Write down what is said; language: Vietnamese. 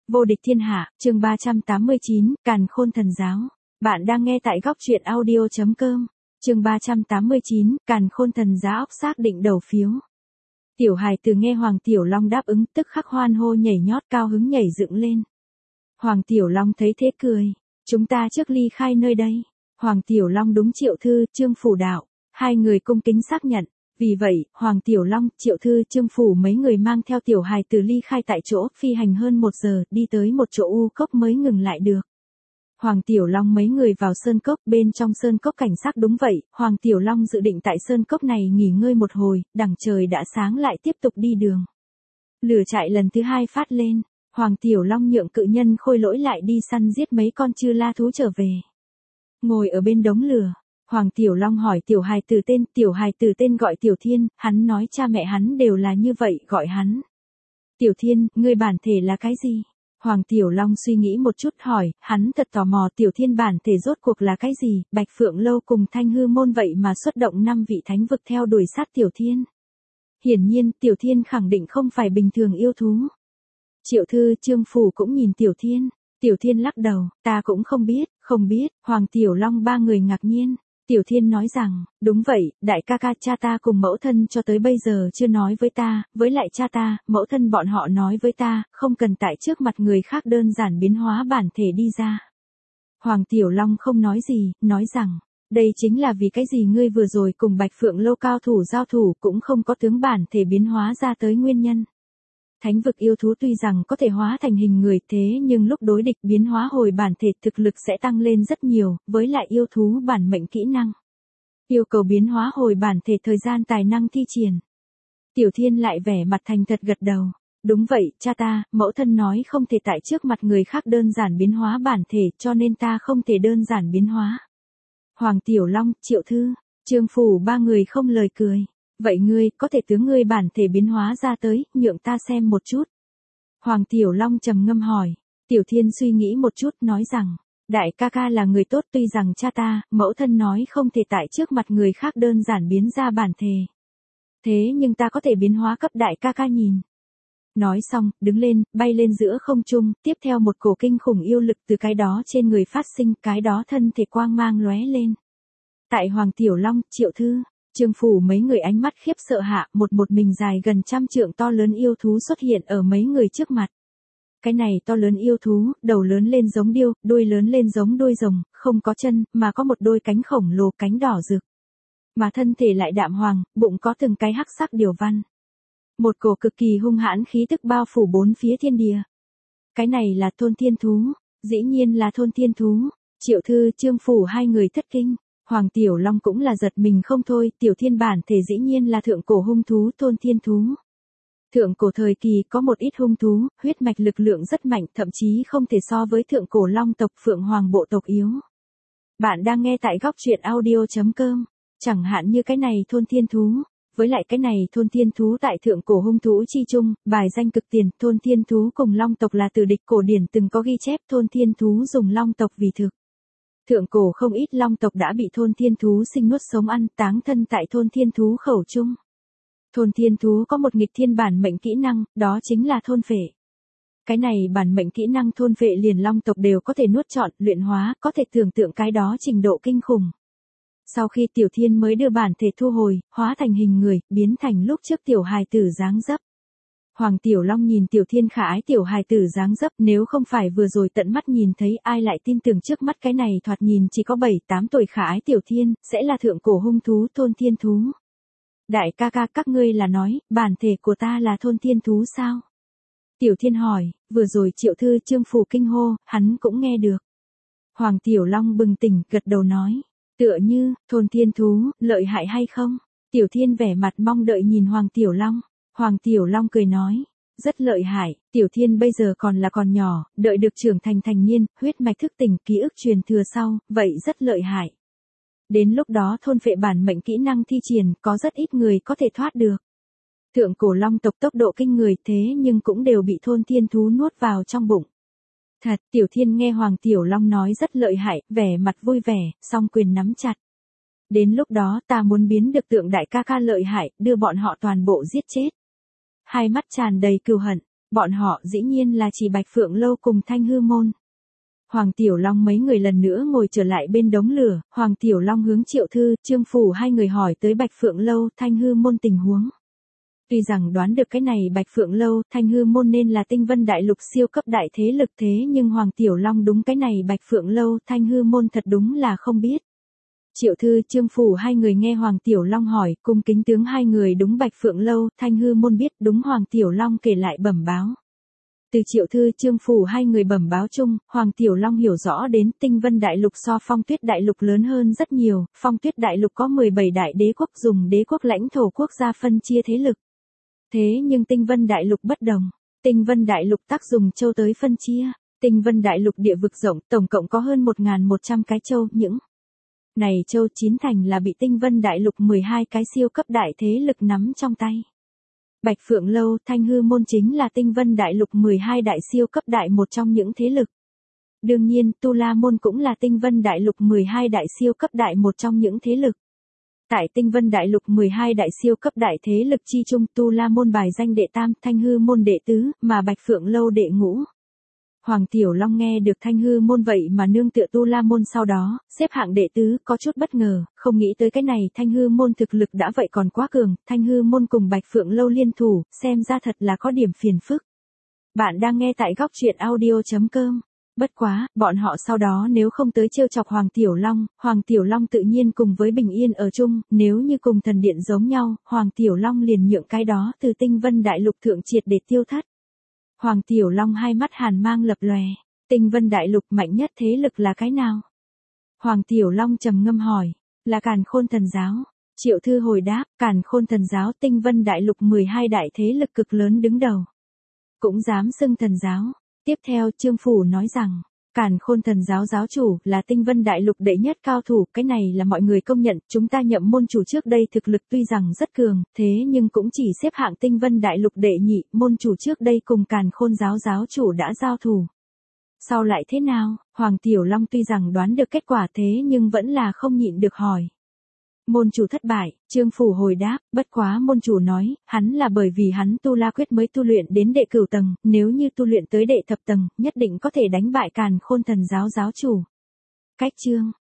Vô địch thiên hạ, chương 389, Càn Khôn Thần Giáo. Bạn đang nghe tại góc truyện audio.com. Chương 389, Càn Khôn Thần Giáo óc xác định đầu phiếu. Tiểu hài từ nghe Hoàng Tiểu Long đáp ứng tức khắc hoan hô nhảy nhót cao hứng nhảy dựng lên. Hoàng Tiểu Long thấy thế cười. Chúng ta trước ly khai nơi đây. Hoàng Tiểu Long đúng Triệu Thư, Trương Phủ đạo. Hai người cung kính xác nhận. Vì vậy, Hoàng Tiểu Long, Triệu Thư, Trương Phủ mấy người mang theo tiểu hài từ ly khai tại chỗ, phi hành hơn 1 giờ, đi tới một chỗ u cốc mới ngừng lại được. Hoàng Tiểu Long mấy người vào sơn cốc, bên trong sơn cốc cảnh sắc đúng vậy, Hoàng Tiểu Long dự định tại sơn cốc này nghỉ ngơi một hồi, đằng trời đã sáng lại tiếp tục đi đường. Lửa trại lần thứ 2 phát lên, Hoàng Tiểu Long nhượng cự nhân Khôi Lỗi lại đi săn giết mấy con chư la thú trở về. Ngồi ở bên đống lửa, Hoàng Tiểu Long hỏi tiểu hài tử tên gọi Tiểu Thiên, hắn nói cha mẹ hắn đều là như vậy gọi hắn. Tiểu Thiên, ngươi bản thể là cái gì? Hoàng Tiểu Long suy nghĩ một chút hỏi, hắn thật tò mò Tiểu Thiên bản thể rốt cuộc là cái gì, Bạch Phượng Lâu cùng Thanh Hư Môn vậy mà xuất động 5 vị thánh vực theo đuổi sát Tiểu Thiên. Hiển nhiên, Tiểu Thiên khẳng định không phải bình thường yêu thú. Triệu Thư, Trương Phủ cũng nhìn Tiểu Thiên. Tiểu Thiên lắc đầu, ta cũng không biết, Hoàng Tiểu Long ba người ngạc nhiên. Tiểu Thiên nói rằng, đúng vậy, đại ca ca cha ta cùng mẫu thân cho tới bây giờ chưa nói với ta, với lại cha ta, mẫu thân bọn họ nói với ta, không cần tại trước mặt người khác đơn giản biến hóa bản thể đi ra. Hoàng Tiểu Long không nói gì, nói rằng, đây chính là vì cái gì ngươi vừa rồi cùng Bạch Phượng Lâu cao thủ giao thủ cũng không có tướng bản thể biến hóa ra tới nguyên nhân. Thánh vực yêu thú tuy rằng có thể hóa thành hình người thế nhưng lúc đối địch biến hóa hồi bản thể thực lực sẽ tăng lên rất nhiều, với lại yêu thú bản mệnh kỹ năng. Yêu cầu biến hóa hồi bản thể thời gian tài năng thi triển. Tiểu Thiên lại vẻ mặt thành thật gật đầu. Đúng vậy, cha ta, mẫu thân nói không thể tại trước mặt người khác đơn giản biến hóa bản thể cho nên ta không thể đơn giản biến hóa. Hoàng Tiểu Long, Triệu Thư, Trương Phủ ba người không lời cười. Vậy ngươi, có thể tướng ngươi bản thể biến hóa ra tới, nhượng ta xem một chút. Hoàng Tiểu Long trầm ngâm hỏi. Tiểu Thiên suy nghĩ một chút, nói rằng, đại ca ca là người tốt tuy rằng cha ta, mẫu thân nói không thể tại trước mặt người khác đơn giản biến ra bản thể. Thế nhưng ta có thể biến hóa cấp đại ca ca nhìn. Nói xong, đứng lên, bay lên giữa không trung, tiếp theo một cổ kinh khủng yêu lực từ cái đó trên người phát sinh, cái đó thân thể quang mang lóe lên. Tại Hoàng Tiểu Long, Triệu Thư, Trương Phủ mấy người ánh mắt khiếp sợ hạ, một mình dài gần 100 trượng to lớn yêu thú xuất hiện ở mấy người trước mặt. Cái này to lớn yêu thú, đầu lớn lên giống điêu, đuôi lớn lên giống đuôi rồng, không có chân, mà có một đôi cánh khổng lồ cánh đỏ rực. Mà thân thể lại đạm hoàng, bụng có từng cái hắc sắc điều văn. Một cổ cực kỳ hung hãn khí tức bao phủ bốn phía thiên địa. Cái này là thôn thiên thú, dĩ nhiên là thôn thiên thú. Triệu Thư, Trương Phủ hai người thất kinh. Hoàng Tiểu Long cũng là giật mình không thôi, Tiểu Thiên bản thể dĩ nhiên là thượng cổ hung thú thôn thiên thú. Thượng cổ thời kỳ có một ít hung thú, huyết mạch lực lượng rất mạnh, thậm chí không thể so với thượng cổ long tộc Phượng Hoàng bộ tộc yếu. Bạn đang nghe tại góc truyện audio.com, chẳng hạn như cái này thôn thiên thú, với lại cái này thôn thiên thú tại thượng cổ hung thú chi chung, bài danh cực tiền, thôn thiên thú cùng long tộc là từ địch cổ điển từng có ghi chép thôn thiên thú dùng long tộc vì thực. Thượng cổ không ít long tộc đã bị thôn thiên thú sinh nuốt sống ăn, táng thân tại thôn thiên thú khẩu chung. Thôn thiên thú có một nghịch thiên bản mệnh kỹ năng, đó chính là thôn phệ. Cái này bản mệnh kỹ năng thôn phệ liền long tộc đều có thể nuốt trọn, luyện hóa, có thể tưởng tượng cái đó trình độ kinh khủng. Sau khi Tiểu Thiên mới đưa bản thể thu hồi, hóa thành hình người, biến thành lúc trước tiểu hài tử dáng dấp. Hoàng Tiểu Long nhìn Tiểu Thiên khả ái tiểu hài tử dáng dấp, nếu không phải vừa rồi tận mắt nhìn thấy ai lại tin tưởng trước mắt cái này thoạt nhìn chỉ có 7-8 tuổi khả ái Tiểu Thiên, sẽ là thượng cổ hung thú thôn thiên thú. Đại ca ca các ngươi là nói, bản thể của ta là thôn thiên thú sao? Tiểu Thiên hỏi, vừa rồi Triệu Thư Trương Phủ kinh hô, hắn cũng nghe được. Hoàng Tiểu Long bừng tỉnh, gật đầu nói, tựa như, thôn thiên thú, lợi hại hay không? Tiểu Thiên vẻ mặt mong đợi nhìn Hoàng Tiểu Long. Hoàng Tiểu Long cười nói, rất lợi hại, Tiểu Thiên bây giờ còn nhỏ, đợi được trưởng thành thành niên, huyết mạch thức tỉnh, ký ức truyền thừa sau, vậy rất lợi hại. Đến lúc đó thôn phệ bản mệnh kỹ năng thi triển, có rất ít người có thể thoát được. Thượng cổ long tộc tốc độ kinh người thế nhưng cũng đều bị thôn thiên thú nuốt vào trong bụng. Thật, Tiểu Thiên nghe Hoàng Tiểu Long nói rất lợi hại, vẻ mặt vui vẻ, song quyền nắm chặt. Đến lúc đó ta muốn biến được tượng đại ca ca lợi hại, đưa bọn họ toàn bộ giết chết. Hai mắt tràn đầy cừu hận, Bọn họ dĩ nhiên là chỉ Bạch Phượng Lâu cùng Thanh Hư Môn. Hoàng Tiểu Long mấy người lần nữa ngồi trở lại bên đống lửa, Hoàng Tiểu Long hướng Triệu Thư, Trương Phủ hai người hỏi tới Bạch Phượng Lâu, Thanh Hư Môn tình huống. Tuy rằng đoán được cái này Bạch Phượng Lâu, Thanh Hư Môn nên là Tinh Vân Đại Lục siêu cấp đại thế lực thế nhưng Hoàng Tiểu Long đúng cái này Bạch Phượng Lâu, Thanh Hư Môn thật đúng là không biết. Triệu Thư, Trương Phủ hai người nghe Hoàng Tiểu Long hỏi, cung kính tướng hai người đúng Bạch Phượng Lâu, Thanh Hư Môn biết đúng Hoàng Tiểu Long kể lại bẩm báo. Từ Triệu Thư, Trương Phủ hai người bẩm báo chung, Hoàng Tiểu Long hiểu rõ đến Tinh Vân Đại Lục so Phong Tuyết Đại Lục lớn hơn rất nhiều, Phong Tuyết Đại Lục có 17 đại đế quốc dùng đế quốc lãnh thổ quốc gia phân chia thế lực. Thế nhưng Tinh Vân Đại Lục bất đồng, Tinh Vân Đại Lục tác dùng châu tới phân chia, Tinh Vân Đại Lục địa vực rộng, tổng cộng có hơn 1.100 cái châu, những này châu chín thành là bị Tinh Vân Đại Lục 12 cái siêu cấp đại thế lực nắm trong tay. Bạch Phượng Lâu, Thanh Hư Môn chính là Tinh Vân Đại Lục 12 đại siêu cấp đại một trong những thế lực. Đương nhiên, Tu La Môn cũng là Tinh Vân Đại Lục 12 đại siêu cấp đại một trong những thế lực. Tại Tinh Vân Đại Lục 12 đại siêu cấp đại thế lực chi chung, Tu La Môn bài danh đệ tam, Thanh Hư Môn đệ tứ, mà Bạch Phượng Lâu đệ ngũ. Hoàng Tiểu Long nghe được Thanh Hư Môn vậy mà nương tựa Tu La Môn sau đó, xếp hạng đệ tứ, có chút bất ngờ, không nghĩ tới cái này Thanh Hư Môn thực lực đã vậy còn quá cường, Thanh Hư Môn cùng Bạch Phượng Lâu liên thủ, xem ra thật là có điểm phiền phức. Bạn đang nghe tại góc truyện audio.com. Bất quá, bọn họ sau đó nếu không tới trêu chọc Hoàng Tiểu Long tự nhiên cùng với Bình Yên ở chung, nếu như cùng thần điện giống nhau, Hoàng Tiểu Long liền nhượng cái đó từ Tinh Vân Đại Lục thượng triệt để tiêu thất. Hoàng Tiểu Long hai mắt hàn mang lập lòe, Tinh Vân Đại Lục mạnh nhất thế lực là cái nào? Hoàng Tiểu Long trầm ngâm hỏi, là Càn Khôn Thần Giáo. Triệu Thư hồi đáp, Càn Khôn Thần Giáo Tinh Vân Đại Lục 12 đại thế lực cực lớn đứng đầu. Cũng dám xưng thần giáo. Tiếp theo Trương Phủ nói rằng, Càn Khôn Thần Giáo giáo chủ là Tinh Vân Đại Lục đệ nhất cao thủ, cái này là mọi người công nhận, chúng ta nhậm môn chủ trước đây thực lực tuy rằng rất cường, thế nhưng cũng chỉ xếp hạng Tinh Vân Đại Lục đệ nhị, môn chủ trước đây cùng Càn Khôn giáo giáo chủ đã giao thủ. Sau lại thế nào? Hoàng Tiểu Long tuy rằng đoán được kết quả thế nhưng vẫn là không nhịn được hỏi. Môn chủ thất bại, Trương Phủ hồi đáp, bất quá môn chủ nói, hắn là bởi vì hắn tu la quyết mới tu luyện đến đệ cửu tầng, nếu như tu luyện tới đệ thập tầng, nhất định có thể đánh bại Càn Khôn Thần Giáo giáo chủ. Cách chương